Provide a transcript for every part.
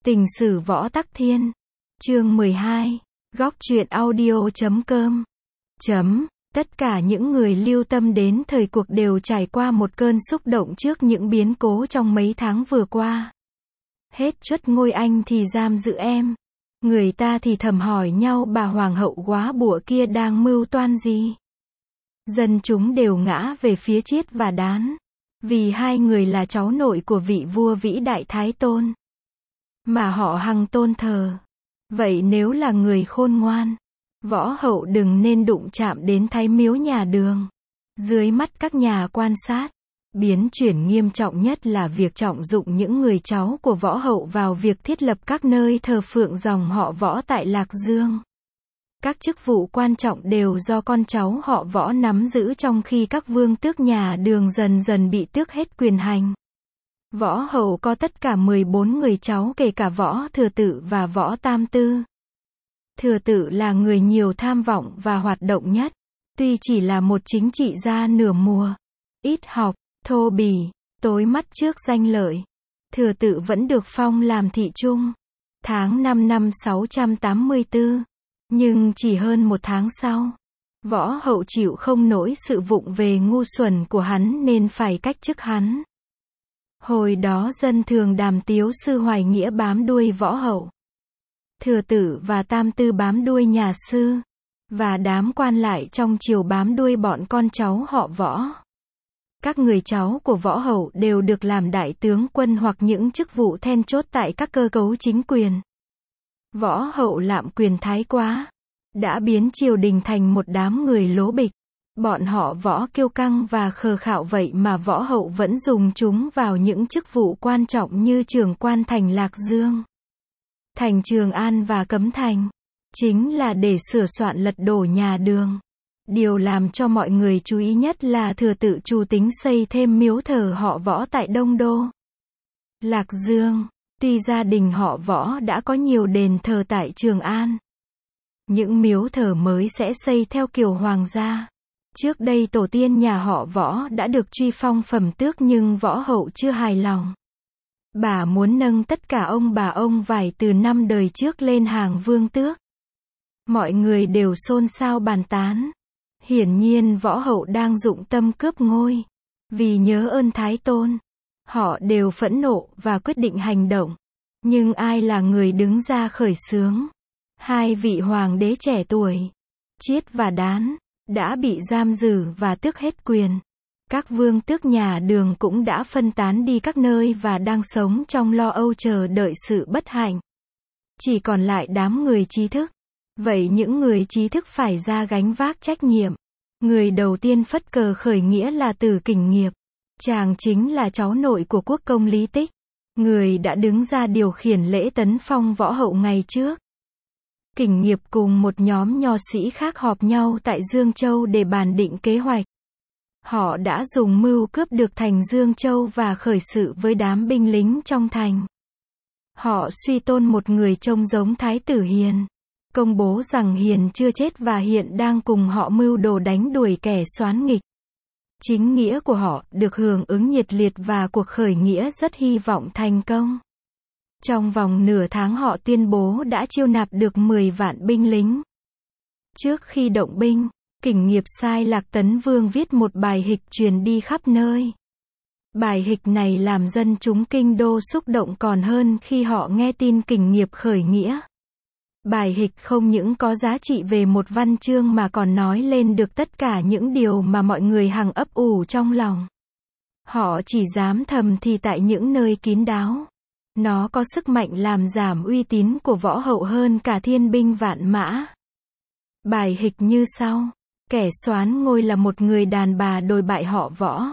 Tình sử Võ Tắc Thiên. Chương 12. Góc truyện audio.com. Tất cả những người lưu tâm đến thời cuộc đều trải qua một cơn xúc động trước những biến cố trong mấy tháng vừa qua. Hết chất ngôi anh thì giam giữ em. Người ta thì thầm hỏi nhau bà hoàng hậu góa bụa kia đang mưu toan gì. Dân chúng đều ngã về phía Chiết và Đán. Vì hai người là cháu nội của vị vua vĩ đại Thái Tôn. Mà họ hằng tôn thờ. Vậy nếu là người khôn ngoan, Võ hậu đừng nên đụng chạm đến Thái miếu nhà Đường. Dưới mắt các nhà quan sát, biến chuyển nghiêm trọng nhất là việc trọng dụng những người cháu của Võ hậu vào việc thiết lập các nơi thờ phượng dòng họ Võ tại Lạc Dương. Các chức vụ quan trọng đều do con cháu họ Võ nắm giữ, trong khi các vương tước nhà Đường dần dần bị tước hết quyền hành. Võ hậu có tất cả 14 người cháu, kể cả Võ Thừa Tự và Võ Tam Tư. Thừa Tự là người nhiều tham vọng và hoạt động nhất. Tuy chỉ là một chính trị gia nửa mùa, ít học, thô bỉ, tối mắt trước danh lợi, Thừa Tự vẫn được phong làm thị trung. Tháng 5 năm 684. Nhưng chỉ hơn một tháng sau, Võ hậu chịu không nổi sự vụng về ngu xuẩn của hắn nên phải cách chức hắn. Hồi đó dân thường đàm tiếu sư Hoài Nghĩa bám đuôi Võ hậu. Thừa Tự và Tam Tư bám đuôi nhà sư. Và đám quan lại trong triều bám đuôi bọn con cháu họ Võ. Các người cháu của Võ hậu đều được làm đại tướng quân hoặc những chức vụ then chốt tại các cơ cấu chính quyền. Võ hậu lạm quyền thái quá, đã biến triều đình thành một đám người lố bịch. Bọn họ Võ kiêu căng và khờ khạo, vậy mà Võ hậu vẫn dùng chúng vào những chức vụ quan trọng như trưởng quan thành Lạc Dương, thành Trường An và Cấm Thành. Chính là để sửa soạn lật đổ nhà Đường. Điều làm cho mọi người chú ý nhất là Thừa Tự chủ tính xây thêm miếu thờ họ Võ tại Đông Đô, Lạc Dương. Tuy gia đình họ Võ đã có nhiều đền thờ tại Trường An, những miếu thờ mới sẽ xây theo kiểu hoàng gia. Trước đây tổ tiên nhà họ Võ đã được truy phong phẩm tước, nhưng Võ hậu chưa hài lòng. Bà muốn nâng tất cả ông bà ông vải từ 5 đời trước lên hàng vương tước. Mọi người đều xôn xao bàn tán. Hiển nhiên Võ hậu đang dụng tâm cướp ngôi. Vì nhớ ơn Thái Tôn, họ đều phẫn nộ và quyết định hành động. Nhưng ai là người đứng ra khởi xướng? Hai vị hoàng đế trẻ tuổi, Chiết và Đán, đã bị giam giữ và tước hết quyền. Các vương tước nhà Đường cũng đã phân tán đi các nơi và đang sống trong lo âu chờ đợi sự bất hạnh. Chỉ còn lại đám người trí thức. Vậy những người trí thức phải ra gánh vác trách nhiệm. Người đầu tiên phất cờ khởi nghĩa là Tử Kình Nghiệp. Chàng chính là cháu nội của quốc công Lý Tích, người đã đứng ra điều khiển lễ tấn phong Võ hậu ngày trước. Kình Nghiệp cùng một nhóm nho sĩ khác họp nhau tại Dương Châu để bàn định kế hoạch. Họ đã dùng mưu cướp được thành Dương Châu và khởi sự với đám binh lính trong thành. Họ suy tôn một người trông giống Thái tử Hiền, công bố rằng Hiền chưa chết và hiện đang cùng họ mưu đồ đánh đuổi kẻ soán nghịch. Chính nghĩa của họ được hưởng ứng nhiệt liệt và cuộc khởi nghĩa rất hy vọng thành công. Trong vòng nửa tháng họ tuyên bố đã chiêu nạp được 10 vạn binh lính. Trước khi động binh, Kình Nghiệp sai Lạc Tấn Vương viết một bài hịch truyền đi khắp nơi. Bài hịch này làm dân chúng kinh đô xúc động còn hơn khi họ nghe tin Kình Nghiệp khởi nghĩa. Bài hịch không những có giá trị về một văn chương mà còn nói lên được tất cả những điều mà mọi người hằng ấp ủ trong lòng. Họ chỉ dám thầm thì tại những nơi kín đáo. Nó có sức mạnh làm giảm uy tín của Võ hậu hơn cả thiên binh vạn mã. Bài hịch như sau. Kẻ soán ngôi là một người đàn bà đồi bại họ Võ.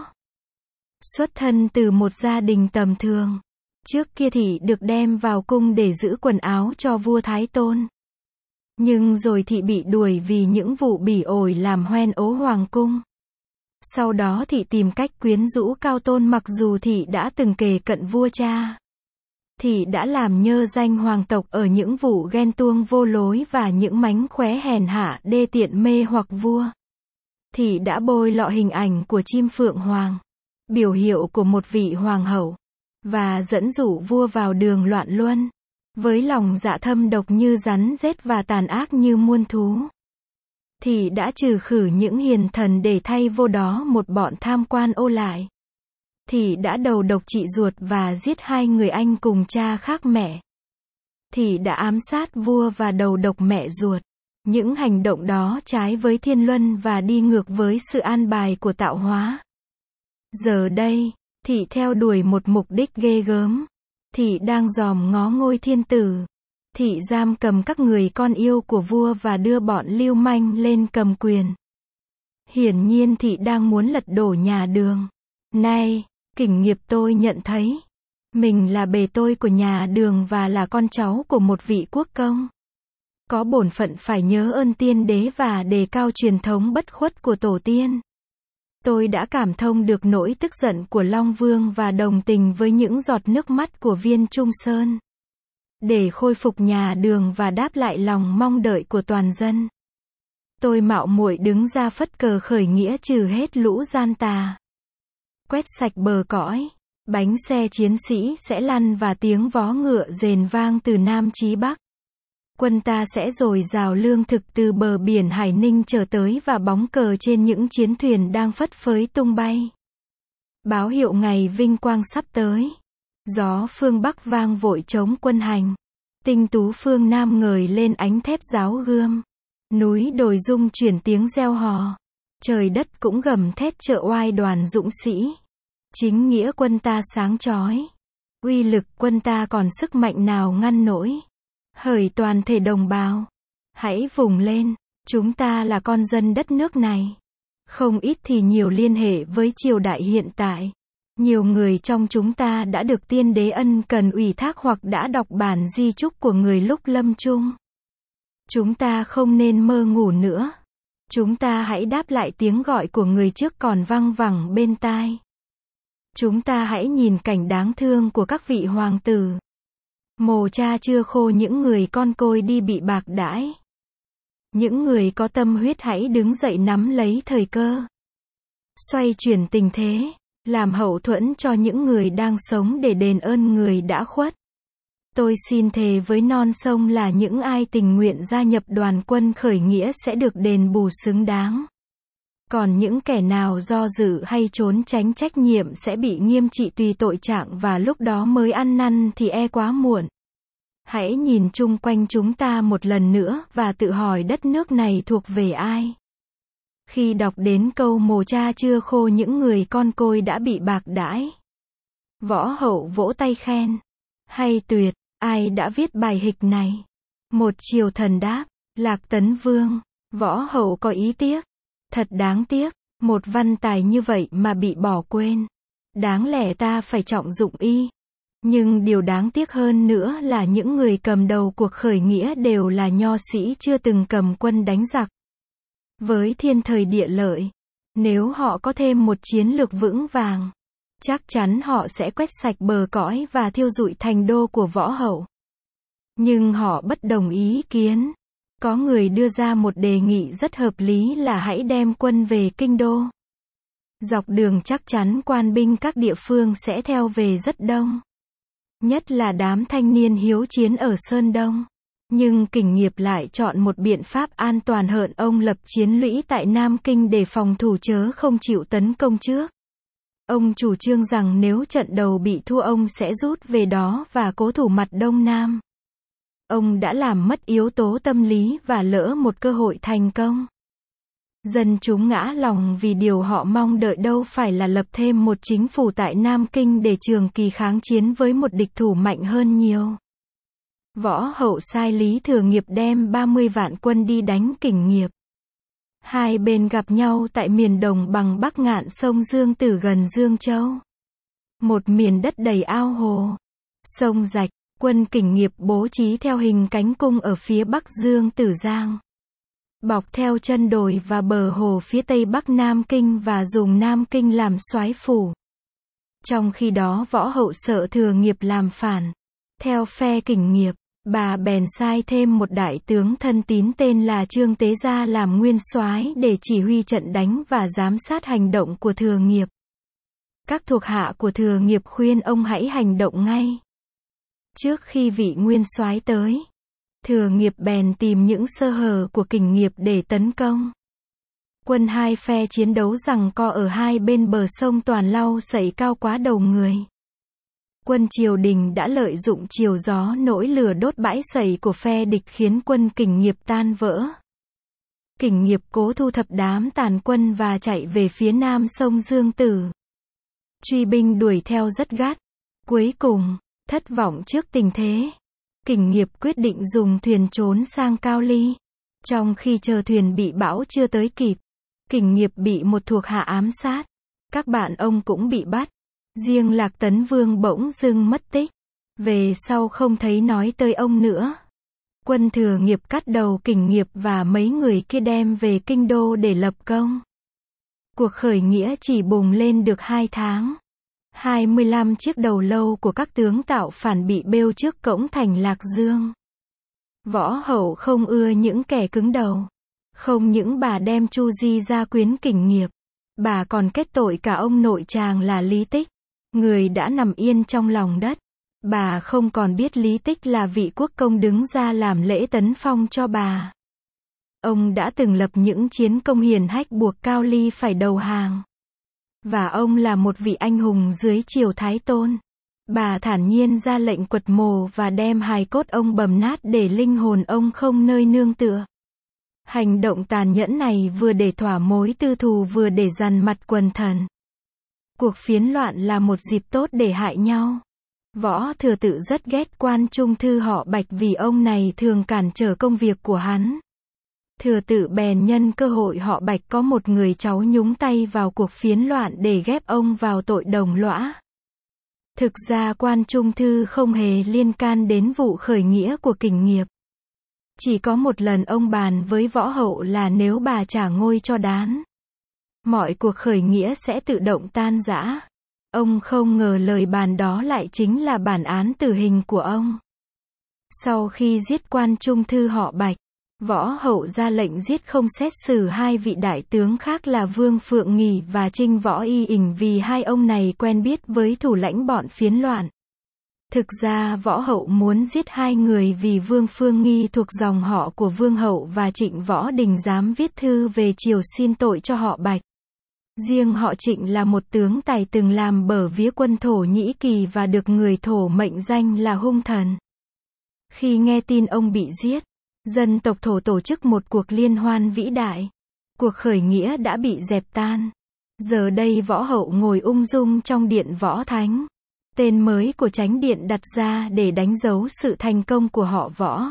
Xuất thân từ một gia đình tầm thường. Trước kia thị được đem vào cung để giữ quần áo cho vua Thái Tôn. Nhưng rồi thị bị đuổi vì những vụ bỉ ổi làm hoen ố hoàng cung. Sau đó thị tìm cách quyến rũ Cao Tôn, mặc dù thị đã từng kề cận vua cha. Thị đã làm nhơ danh hoàng tộc ở những vụ ghen tuông vô lối và những mánh khóe hèn hạ đê tiện mê hoặc vua. Thị đã bôi lọ hình ảnh của chim phượng hoàng, biểu hiệu của một vị hoàng hậu, và dẫn dụ vua vào đường loạn luân. với lòng dạ thâm độc như rắn rết và tàn ác như muôn thú. Thị đã trừ khử những hiền thần để thay vô đó một bọn tham quan ô lại. Thị đã đầu độc chị ruột và giết hai người anh cùng cha khác mẹ. Thị đã ám sát vua và đầu độc mẹ ruột. Những hành động đó trái với thiên luân và đi ngược với sự an bài của tạo hóa. Giờ đây, thị theo đuổi một mục đích ghê gớm. Thị đang dòm ngó ngôi thiên tử. Thị giam cầm các người con yêu của vua và đưa bọn lưu manh lên cầm quyền. Hiển nhiên thị đang muốn lật đổ nhà Đường. Nay, Kình Nghiệp tôi nhận thấy, mình là bề tôi của nhà Đường và là con cháu của một vị quốc công. Có bổn phận phải nhớ ơn tiên đế và đề cao truyền thống bất khuất của tổ tiên. Tôi đã cảm thông được nỗi tức giận của Long Vương và đồng tình với những giọt nước mắt của Viên Trung Sơn. Để khôi phục nhà Đường và đáp lại lòng mong đợi của toàn dân, tôi mạo muội đứng ra phất cờ khởi nghĩa trừ hết lũ gian tà. Quét sạch bờ cõi, bánh xe chiến sĩ sẽ lăn và tiếng vó ngựa rền vang từ Nam chí Bắc. Quân ta sẽ dồi dào lương thực từ bờ biển Hải Ninh trở tới và bóng cờ trên những chiến thuyền đang phất phới tung bay. Báo hiệu ngày vinh quang sắp tới. Gió phương Bắc vang vội chống quân hành. Tinh tú phương Nam ngời lên ánh thép giáo gươm. Núi đồi rung chuyển tiếng reo hò. Trời đất cũng gầm thét trợ oai đoàn dũng sĩ. Chính nghĩa quân ta sáng chói. Uy lực quân ta còn sức mạnh nào ngăn nổi. Hỡi toàn thể đồng bào, hãy vùng lên, chúng ta là con dân đất nước này. Không ít thì nhiều liên hệ với triều đại hiện tại. Nhiều người trong chúng ta đã được tiên đế ân cần ủy thác hoặc đã đọc bản di chúc của người lúc lâm chung. Chúng ta không nên mơ ngủ nữa. Chúng ta hãy đáp lại tiếng gọi của người trước còn văng vẳng bên tai. Chúng ta hãy nhìn cảnh đáng thương của các vị hoàng tử. Mồ cha chưa khô những người con côi đi bị bạc đãi. Những người có tâm huyết hãy đứng dậy nắm lấy thời cơ. Xoay chuyển tình thế, làm hậu thuẫn cho những người đang sống để đền ơn người đã khuất. Tôi xin thề với non sông là những ai tình nguyện gia nhập đoàn quân khởi nghĩa sẽ được đền bù xứng đáng. Còn những kẻ nào do dự hay trốn tránh trách nhiệm sẽ bị nghiêm trị tùy tội trạng và lúc đó mới ăn năn thì e quá muộn. Hãy nhìn chung quanh chúng ta một lần nữa và tự hỏi đất nước này thuộc về ai. Khi đọc đến câu mồ cha chưa khô những người con côi đã bị bạc đãi. Võ Hậu vỗ tay khen. Hay tuyệt, ai đã viết bài hịch này? Một triều thần đáp, Lạc Tấn Vương. Võ Hậu có ý tiếc. Thật đáng tiếc, một văn tài như vậy mà bị bỏ quên. Đáng lẽ ta phải trọng dụng y. Nhưng điều đáng tiếc hơn nữa là những người cầm đầu cuộc khởi nghĩa đều là nho sĩ chưa từng cầm quân đánh giặc. Với thiên thời địa lợi, nếu họ có thêm một chiến lược vững vàng, chắc chắn họ sẽ quét sạch bờ cõi và thiêu rụi thành đô của Võ Hậu. Nhưng họ bất đồng ý kiến. Có người đưa ra một đề nghị rất hợp lý là hãy đem quân về kinh đô. Dọc đường chắc chắn quan binh các địa phương sẽ theo về rất đông. Nhất là đám thanh niên hiếu chiến ở Sơn Đông. Nhưng Kình Nghiệp lại chọn một biện pháp an toàn hơn, ông lập chiến lũy tại Nam Kinh để phòng thủ chớ không chịu tấn công trước. Ông chủ trương rằng nếu trận đầu bị thua ông sẽ rút về đó và cố thủ mặt Đông Nam. Ông đã làm mất yếu tố tâm lý và lỡ một cơ hội thành công. Dân chúng ngã lòng vì điều họ mong đợi đâu phải là lập thêm một chính phủ tại Nam Kinh để trường kỳ kháng chiến với một địch thủ mạnh hơn nhiều. Võ Hậu sai Lý Thừa Nghiệp đem 30 vạn quân đi đánh Kình Nghiệp. Hai bên gặp nhau tại miền đồng bằng bắc ngạn sông Dương Tử gần Dương Châu. Một miền đất đầy ao hồ, sông rạch. Quân Kình Nghiệp bố trí theo hình cánh cung ở phía bắc Dương Tử Giang. Bọc theo chân đồi và bờ hồ phía tây bắc Nam Kinh và dùng Nam Kinh làm soái phủ. Trong khi đó Võ Hậu sợ Thừa Nghiệp làm phản. Theo phe Kình Nghiệp, bà bèn sai thêm một đại tướng thân tín tên là Trương Tế Gia làm nguyên soái để chỉ huy trận đánh và giám sát hành động của Thừa Nghiệp. Các thuộc hạ của Thừa Nghiệp khuyên ông hãy hành động ngay. Trước khi vị nguyên soái tới, Thừa Nghiệp bèn tìm những sơ hở của Kình Nghiệp để tấn công. Quân hai phe chiến đấu giằng co ở hai bên bờ sông toàn lau sậy cao quá đầu người. Quân triều đình đã lợi dụng chiều gió nổi lửa đốt bãi sậy của phe địch khiến quân Kình Nghiệp tan vỡ. Kình Nghiệp cố thu thập đám tàn quân và chạy về phía nam sông Dương Tử. Truy binh đuổi theo rất gắt. Cuối cùng, thất vọng trước tình thế, Kình Nghiệp quyết định dùng thuyền trốn sang Cao Ly. Trong khi chờ thuyền bị bão chưa tới kịp, Kình Nghiệp bị một thuộc hạ ám sát. Các bạn ông cũng bị bắt. Riêng Lạc Tấn Vương bỗng dưng mất tích. Về sau không thấy nói tới ông nữa. Quân Thừa Nghiệp cắt đầu Kình Nghiệp và mấy người kia đem về kinh đô để lập công. Cuộc khởi nghĩa chỉ bùng lên được 2 tháng. 25 chiếc đầu lâu của các tướng tạo phản bị bêu trước cổng thành Lạc Dương. Võ Hậu không ưa những kẻ cứng đầu. Không những bà đem Chu Di ra quyến Kình Nghiệp, bà còn kết tội cả ông nội chàng là Lý Tích, người đã nằm yên trong lòng đất. Bà không còn biết Lý Tích là vị quốc công đứng ra làm lễ tấn phong cho bà. Ông đã từng lập những chiến công hiển hách buộc Cao Ly phải đầu hàng. Và ông là một vị anh hùng dưới triều Thái Tôn. Bà thản nhiên ra lệnh quật mồ và đem hài cốt ông bầm nát để linh hồn ông không nơi nương tựa. Hành động tàn nhẫn này vừa để thỏa mối tư thù vừa để dằn mặt quần thần. Cuộc phiến loạn là một dịp tốt để hại nhau. Võ Thừa Tự rất ghét quan trung thư họ Bạch vì ông này thường cản trở công việc của hắn. Thừa Tự bèn nhân cơ hội họ Bạch có một người cháu nhúng tay vào cuộc phiến loạn để ghép ông vào tội đồng lõa. Thực ra quan trung thư không hề liên can đến vụ khởi nghĩa của Kình Nghiệp. Chỉ có một lần ông bàn với Võ Hậu là nếu bà trả ngôi cho Đán, mọi cuộc khởi nghĩa sẽ tự động tan rã. Ông không ngờ lời bàn đó lại chính là bản án tử hình của ông. Sau khi giết quan trung thư họ Bạch, Võ Hậu ra lệnh giết không xét xử hai vị đại tướng khác là Vương Phượng Nghì và Trinh Võ Y Ỉnh vì hai ông này quen biết với thủ lãnh bọn phiến loạn. Thực ra Võ Hậu muốn giết hai người vì Vương Phương Nghi thuộc dòng họ của Vương Hậu và Trịnh Võ Đình dám viết thư về triều xin tội cho họ Bạch. Riêng họ Trịnh là một tướng tài từng làm bở vía quân Thổ Nhĩ Kỳ và được người Thổ mệnh danh là hung thần. Khi nghe tin ông bị giết, dân tộc Thổ tổ chức một cuộc liên hoan vĩ đại. Cuộc khởi nghĩa đã bị dẹp tan. Giờ đây Võ Hậu ngồi ung dung trong điện Võ Thánh. Tên mới của chánh điện đặt ra để đánh dấu sự thành công của họ Võ.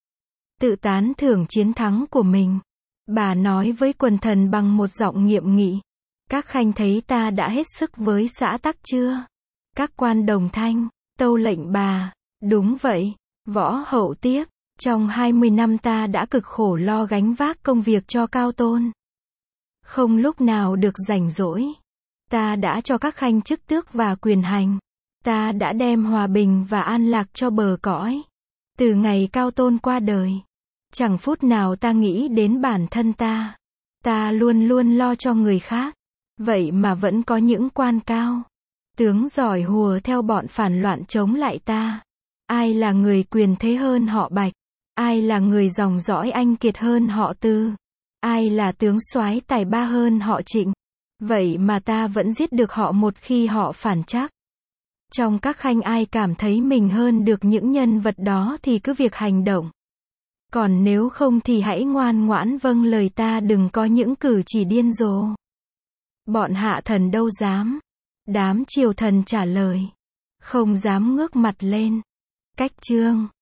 Tự tán thưởng chiến thắng của mình, bà nói với quần thần bằng một giọng nghiêm nghị. Các khanh thấy ta đã hết sức với xã tắc chưa? Các quan đồng thanh, tâu lệnh bà. Đúng vậy, Võ Hậu tiếp. Trong 20 năm ta đã cực khổ lo gánh vác công việc cho Cao Tôn. Không lúc nào được rảnh rỗi. Ta đã cho các khanh chức tước và quyền hành. Ta đã đem hòa bình và an lạc cho bờ cõi. Từ ngày Cao Tôn qua đời, chẳng phút nào ta nghĩ đến bản thân ta. Ta luôn luôn lo cho người khác. Vậy mà vẫn có những quan cao, tướng giỏi hùa theo bọn phản loạn chống lại ta. Ai là người quyền thế hơn họ Bạch? Ai là người dòng dõi anh kiệt hơn họ Tư? Ai là tướng soái tài ba hơn họ Trịnh? Vậy mà ta vẫn giết được họ một khi họ phản trắc. Trong các khanh ai cảm thấy mình hơn được những nhân vật đó thì cứ việc hành động. Còn nếu không thì hãy ngoan ngoãn vâng lời ta, đừng có những cử chỉ điên rồ. Bọn hạ thần đâu dám. Đám triều thần trả lời. Không dám ngước mặt lên. Cách chương